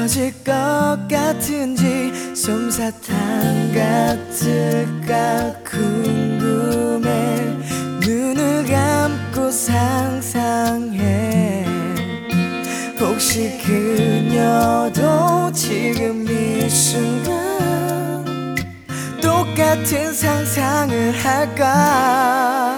이루어질 것 같은지 솜사탕 같을까 궁금해. 눈을 감고 상상해. 혹시 그녀도 지금 이 순간 똑같은 상상을 할까?